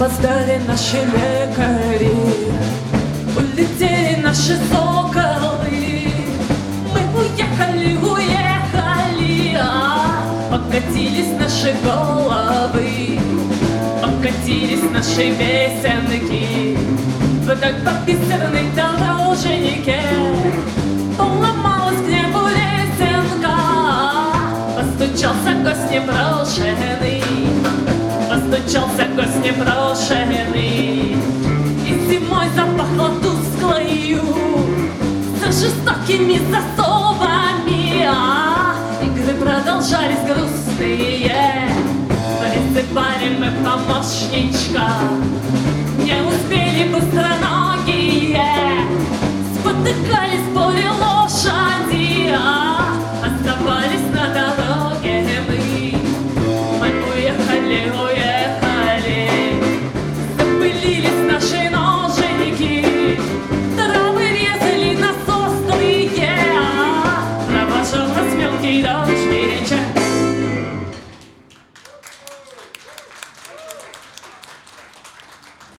Опоздали наши лекари, улетели наши соколы. Мы уехали, покатились наши головы, покатились наши песенки. Вдаль по бисерной дороженьке поломалась к небу лесенка. Постучался гость непрошенный, постучался гость непрошенный. И зимой запахло тусклою, за жестокими засовами. Игры продолжались грустные, присыпали мы помощничка. Не успели быстроногие, спотыкались в поле лошади, оставались на дороге мы. Мы уехали, запылились наши ноженьки, травы резали нас острые, провожал нас мелкий дождь.